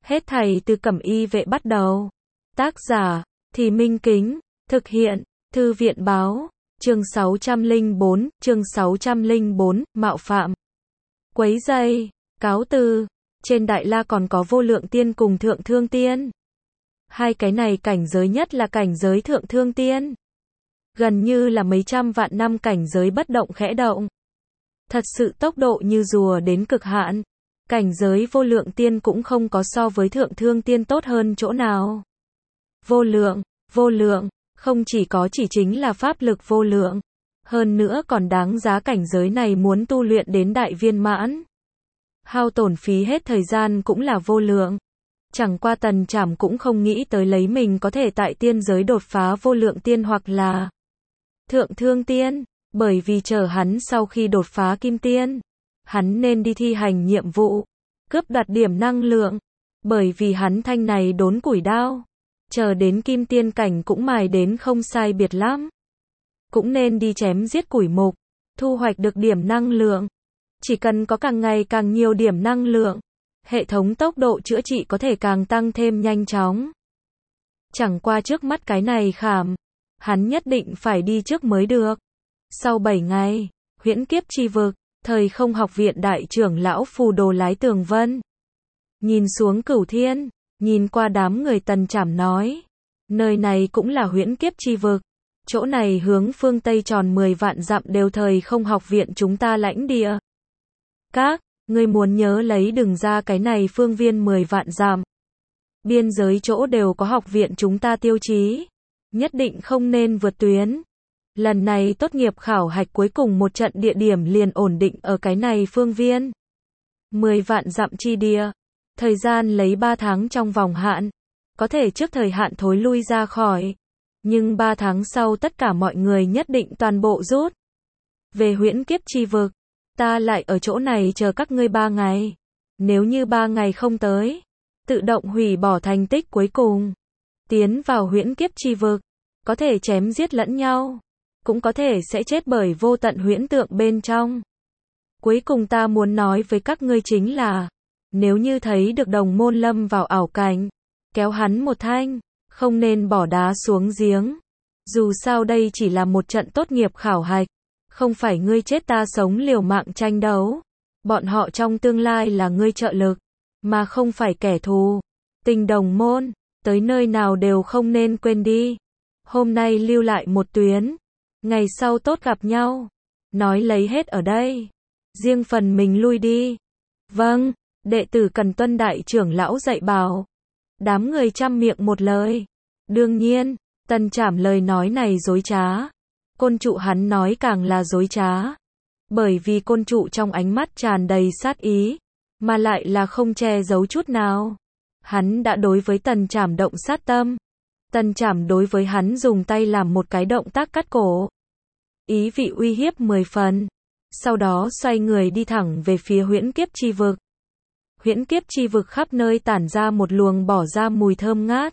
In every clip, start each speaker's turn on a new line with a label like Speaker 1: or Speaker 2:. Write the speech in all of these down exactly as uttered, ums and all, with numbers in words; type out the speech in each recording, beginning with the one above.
Speaker 1: Hết thảy từ Cẩm Y Vệ bắt đầu. Tác giả, Thì Minh Kính, thực hiện, Thư viện Báo, chương sáu trăm lẻ bốn, chương sáu trăm lẻ bốn, mạo phạm, quấy rầy, cáo từ. Trên Đại La còn có Vô Lượng Tiên cùng Thượng Thương Tiên. Hai cái này cảnh giới nhất là cảnh giới Thượng Thương Tiên. Gần như là mấy trăm vạn năm cảnh giới bất động khẽ động. Thật sự tốc độ như rùa đến cực hạn. Cảnh giới Vô Lượng Tiên cũng không có so với Thượng Thương Tiên tốt hơn chỗ nào. Vô lượng, vô lượng, không chỉ có chỉ chính là pháp lực vô lượng. Hơn nữa còn đáng giá cảnh giới này muốn tu luyện đến đại viên mãn. Hao tổn phí hết thời gian cũng là vô lượng. Chẳng qua Tần Trảm cũng không nghĩ tới lấy mình có thể tại tiên giới đột phá Vô Lượng Tiên hoặc là Thượng Thương Tiên, bởi vì chờ hắn sau khi đột phá Kim Tiên, hắn nên đi thi hành nhiệm vụ, cướp đoạt điểm năng lượng, bởi vì hắn thanh này đốn củi đao, chờ đến Kim Tiên cảnh cũng mài đến không sai biệt lắm. Cũng nên đi chém giết củi mục, thu hoạch được điểm năng lượng. Chỉ cần có càng ngày càng nhiều điểm năng lượng, hệ thống tốc độ chữa trị có thể càng tăng thêm nhanh chóng. Chẳng qua trước mắt cái này khảm, hắn nhất định phải đi trước mới được. Sau bảy ngày, huyễn kiếp chi vực, Thời Không Học Viện đại trưởng lão Phù Đồ lái Tường Vân. Nhìn xuống Cửu Thiên, nhìn qua đám người Tần Trảm nói. Nơi này cũng là huyễn kiếp chi vực. Chỗ này hướng phương Tây tròn mười vạn dặm đều Thời Không Học Viện chúng ta lãnh địa. Các, ngươi muốn nhớ lấy đừng ra cái này phương viên mười vạn dặm. Biên giới chỗ đều có học viện chúng ta tiêu chí. Nhất định không nên vượt tuyến. Lần này tốt nghiệp khảo hạch cuối cùng một trận địa điểm liền ổn định ở cái này phương viên. mười vạn dặm chi địa. Thời gian lấy ba tháng trong vòng hạn. Có thể trước thời hạn thối lui ra khỏi. Nhưng ba tháng sau tất cả mọi người nhất định toàn bộ rút. Về huyễn kiếp chi vực, ta lại ở chỗ này chờ các ngươi ba ngày. Nếu như ba ngày không tới, tự động hủy bỏ thành tích cuối cùng. Tiến vào huyễn kiếp chi vực, có thể chém giết lẫn nhau, cũng có thể sẽ chết bởi vô tận huyễn tượng bên trong. Cuối cùng ta muốn nói với các ngươi chính là, nếu như thấy được đồng môn lâm vào ảo cảnh, kéo hắn một thanh, không nên bỏ đá xuống giếng. Dù sao đây chỉ là một trận tốt nghiệp khảo hạch, không phải ngươi chết ta sống liều mạng tranh đấu. Bọn họ trong tương lai là ngươi trợ lực, mà không phải kẻ thù. Tình đồng môn, tới nơi nào đều không nên quên đi. Hôm nay lưu lại một tuyến, ngày sau tốt gặp nhau. Nói lấy hết ở đây, riêng phần mình lui đi. Vâng, đệ tử cần tuân đại trưởng lão dạy bảo. Đám người trăm miệng một lời. Đương nhiên, Tần Trảm lời nói này dối trá. Côn trụ hắn nói càng là dối trá. Bởi vì côn trụ trong ánh mắt tràn đầy sát ý, mà lại là không che giấu chút nào. Hắn đã đối với Tần Trảm động sát tâm. Tần Trảm đối với hắn dùng tay làm một cái động tác cắt cổ. Ý vị uy hiếp mười phần. Sau đó xoay người đi thẳng về phía huyễn kiếp chi vực. Huyễn kiếp chi vực khắp nơi tản ra một luồng bỏ ra mùi thơm ngát.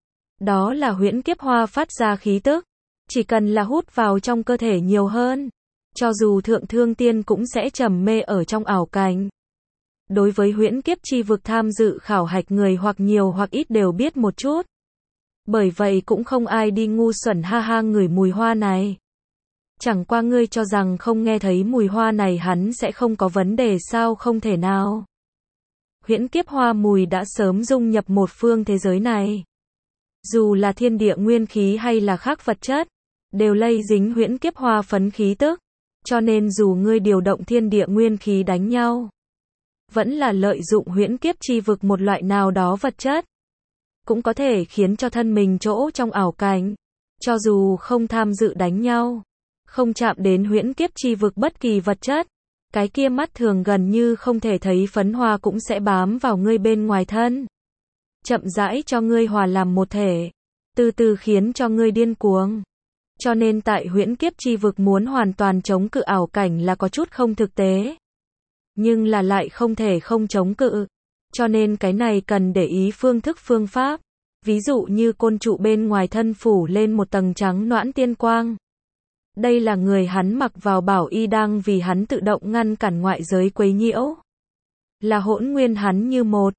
Speaker 1: Đó là huyễn kiếp hoa phát ra khí tức. Chỉ cần là hút vào trong cơ thể nhiều hơn, cho dù Thượng Thương Tiên cũng sẽ trầm mê ở trong ảo cảnh. Đối với huyễn kiếp chi vực tham dự khảo hạch người hoặc nhiều hoặc ít đều biết một chút. Bởi vậy cũng không ai đi ngu xuẩn ha ha ngửi mùi hoa này. Chẳng qua ngươi cho rằng không nghe thấy mùi hoa này hắn sẽ không có vấn đề sao? Không thể nào. Huyễn kiếp hoa mùi đã sớm dung nhập một phương thế giới này. Dù là thiên địa nguyên khí hay là khác vật chất, đều lây dính huyễn kiếp hoa phấn khí tức. Cho nên dù ngươi điều động thiên địa nguyên khí đánh nhau, vẫn là lợi dụng huyễn kiếp chi vực một loại nào đó vật chất, cũng có thể khiến cho thân mình chỗ trong ảo cảnh. Cho dù không tham dự đánh nhau, không chạm đến huyễn kiếp chi vực bất kỳ vật chất, cái kia mắt thường gần như không thể thấy phấn hoa cũng sẽ bám vào ngươi bên ngoài thân. Chậm rãi cho ngươi hòa làm một thể, từ từ khiến cho ngươi điên cuồng. Cho nên tại huyễn kiếp chi vực muốn hoàn toàn chống cự ảo cảnh là có chút không thực tế. Nhưng là lại không thể không chống cự. Cho nên cái này cần để ý phương thức phương pháp. Ví dụ như côn trụ bên ngoài thân phủ lên một tầng trắng noãn tiên quang. Đây là người hắn mặc vào bảo y đang vì hắn tự động ngăn cản ngoại giới quấy nhiễu. Là hỗn nguyên hắn như một.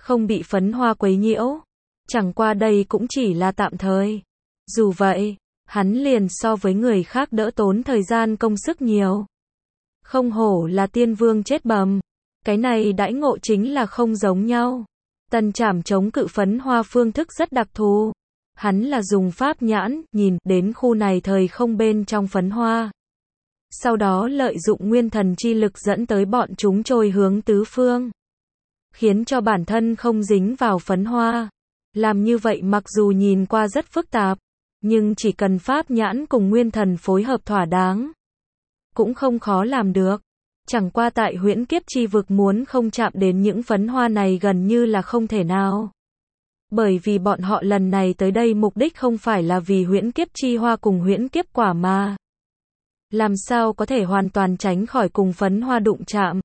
Speaker 1: không bị phấn hoa quấy nhiễu. Chẳng qua đây cũng chỉ là tạm thời. Dù vậy, hắn liền so với người khác đỡ tốn thời gian công sức nhiều. Không hổ là tiên vương chết bầm. Cái này đãi ngộ chính là không giống nhau. Tần Trảm chống cự phấn hoa phương thức rất đặc thù. Hắn là dùng pháp nhãn, nhìn đến khu này thời không bên trong phấn hoa. Sau đó lợi dụng nguyên thần chi lực dẫn tới bọn chúng trôi hướng tứ phương. Khiến cho bản thân không dính vào phấn hoa. Làm như vậy mặc dù nhìn qua rất phức tạp, nhưng chỉ cần pháp nhãn cùng nguyên thần phối hợp thỏa đáng, cũng không khó làm được. Chẳng qua tại huyễn kiếp chi vực muốn không chạm đến những phấn hoa này gần như là không thể nào. Bởi vì bọn họ lần này tới đây mục đích không phải là vì huyễn kiếp chi hoa cùng huyễn kiếp quả mà. Làm sao có thể hoàn toàn tránh khỏi cùng phấn hoa đụng chạm.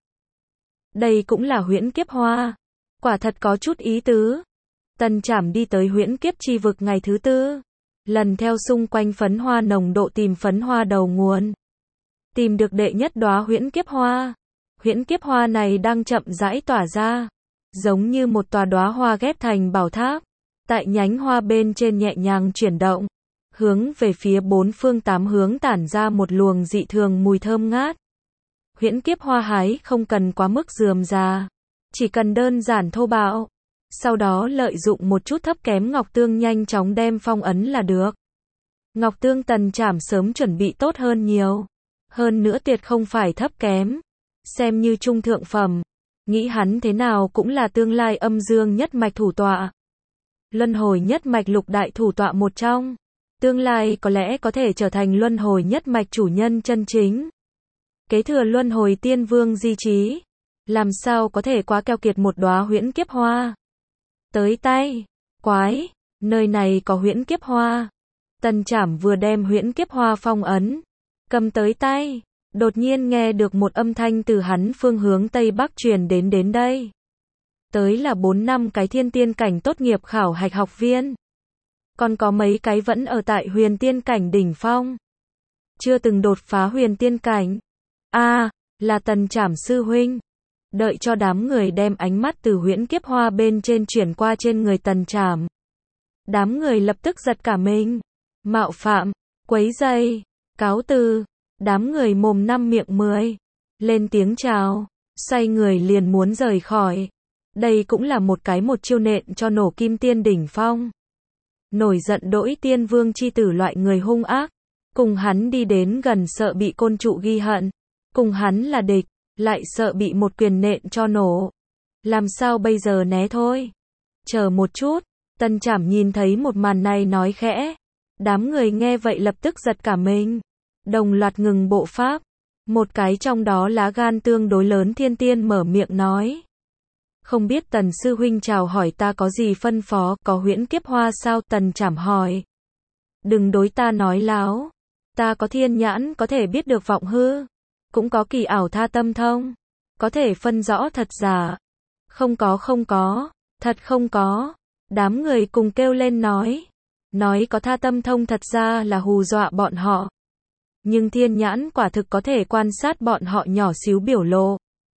Speaker 1: Đây cũng là huyễn kiếp hoa. Quả thật có chút ý tứ. Tần Trảm đi tới huyễn kiếp chi vực ngày thứ tư. Lần theo xung quanh phấn hoa nồng độ tìm phấn hoa đầu nguồn. Tìm được đệ nhất đóa huyễn kiếp hoa. Huyễn kiếp hoa này đang chậm rãi tỏa ra. Giống như một tòa đóa hoa ghép thành bảo tháp. Tại nhánh hoa bên trên nhẹ nhàng chuyển động. Hướng về phía bốn phương tám hướng tản ra một luồng dị thường mùi thơm ngát. Huyễn kiếp hoa hái không cần quá mức rườm rà. Chỉ cần đơn giản thô bạo. Sau đó lợi dụng một chút thấp kém ngọc tương nhanh chóng đem phong ấn là được. Ngọc tương Tần Trảm sớm chuẩn bị tốt hơn nhiều. Hơn nữa tuyệt không phải thấp kém. Xem như trung thượng phẩm. Nghĩ hắn thế nào cũng là tương lai âm dương nhất mạch thủ tọa. Luân hồi nhất mạch lục đại thủ tọa một trong. Tương lai có lẽ có thể trở thành luân hồi nhất mạch chủ nhân chân chính. Kế thừa luân hồi tiên vương di trí. Làm sao có thể quá keo kiệt một đóa huyễn kiếp hoa. Tới tay. Quái. Nơi này có huyễn kiếp hoa. Tần Trảm vừa đem huyễn kiếp hoa phong ấn. Cầm tới tay. Đột nhiên nghe được một âm thanh từ hắn phương hướng Tây Bắc truyền đến đến đây. Tới là bốn năm cái thiên tiên cảnh tốt nghiệp khảo hạch học viên. Còn có mấy cái vẫn ở tại huyền tiên cảnh đỉnh phong. Chưa từng đột phá huyền tiên cảnh. A, à, là Tần Trảm sư huynh. Đợi cho đám người đem ánh mắt từ huyễn kiếp hoa bên trên chuyển qua trên người Tần Trảm. Đám người lập tức giật cả mình. Mạo phạm, quấy rầy, cáo từ. Đám người mồm năm miệng mười. Lên tiếng chào. Xoay người liền muốn rời khỏi. Đây cũng là một cái một chiêu nện cho nổ kim tiên đỉnh phong. Nổi giận đỗi tiên vương chi tử loại người hung ác. Cùng hắn đi đến gần sợ bị côn trụ ghi hận. Cùng hắn là địch. Lại sợ bị một quyền nện cho nổ. Làm sao bây giờ né thôi. Chờ một chút. Tần Trảm nhìn thấy một màn này nói khẽ. Đám người nghe vậy lập tức giật cả mình. Đồng loạt ngừng bộ pháp. Một cái trong đó lá gan tương đối lớn thiên tiên mở miệng nói. Không biết Tần sư huynh chào hỏi ta có gì phân phó, có huyễn kiếp hoa sao? Tần Trảm hỏi. Đừng đối ta nói láo. Ta có thiên nhãn có thể biết được vọng hư. Cũng có kỳ ảo tha tâm thông. Có thể phân rõ thật giả. Không có không có. Thật không có. Đám người cùng kêu lên nói. Nói có tha tâm thông thật ra là hù dọa bọn họ. Nhưng thiên nhãn quả thực có thể quan sát bọn họ nhỏ xíu biểu lộ.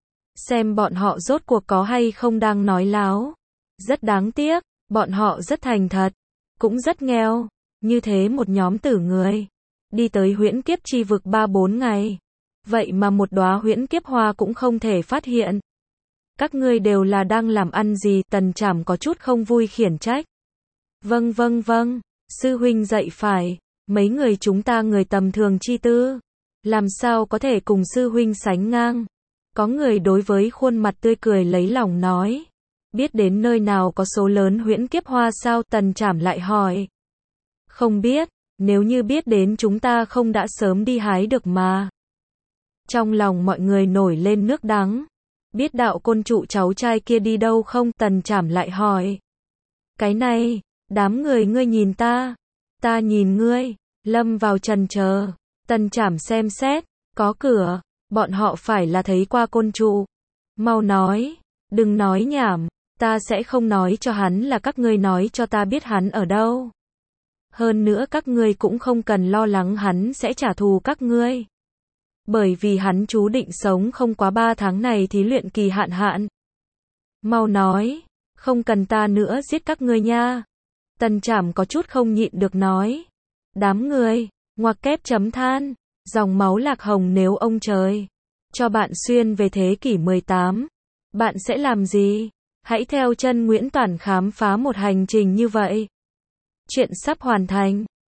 Speaker 1: Xem bọn họ rốt cuộc có hay không đang nói láo. Rất đáng tiếc, bọn họ rất thành thật. Cũng rất nghèo. Như thế một nhóm tử người. Đi tới huyễn kiếp chi vực ba bốn ngày. Vậy mà một đóa huyễn kiếp hoa cũng không thể phát hiện. Các ngươi đều là đang làm ăn gì? Tần Trảm có chút không vui khiển trách. Vâng vâng vâng, sư huynh dạy phải. Mấy người chúng ta người tầm thường chi tư. Làm sao có thể cùng sư huynh sánh ngang. Có người đối với khuôn mặt tươi cười lấy lòng nói. Biết đến nơi nào có số lớn huyễn kiếp hoa sao? Tần Trảm lại hỏi. Không biết, nếu như biết đến chúng ta không đã sớm đi hái được mà. Trong lòng mọi người nổi lên nước đắng. Biết đạo côn trụ cháu trai kia đi đâu không? Tần Trảm lại hỏi. Cái này, đám người ngươi nhìn ta. Ta nhìn ngươi. Lâm vào trần chờ. Tần Trảm xem xét. Có cửa. Bọn họ phải là thấy qua côn trụ. Mau nói. Đừng nói nhảm. Ta sẽ không nói cho hắn là các ngươi nói cho ta biết hắn ở đâu. Hơn nữa các ngươi cũng không cần lo lắng hắn sẽ trả thù các ngươi. Bởi vì hắn chú định sống không quá ba tháng này thì luyện kỳ hạn hạn. Mau nói. Không cần ta nữa giết các ngươi nha. Tần Trảm có chút không nhịn được nói. Đám người, ngoặc kép chấm than, dòng máu lạc hồng nếu ông trời cho bạn xuyên về thế kỷ mười tám, bạn sẽ làm gì? Hãy theo chân Nguyễn Toản khám phá một hành trình như vậy. Chuyện sắp hoàn thành.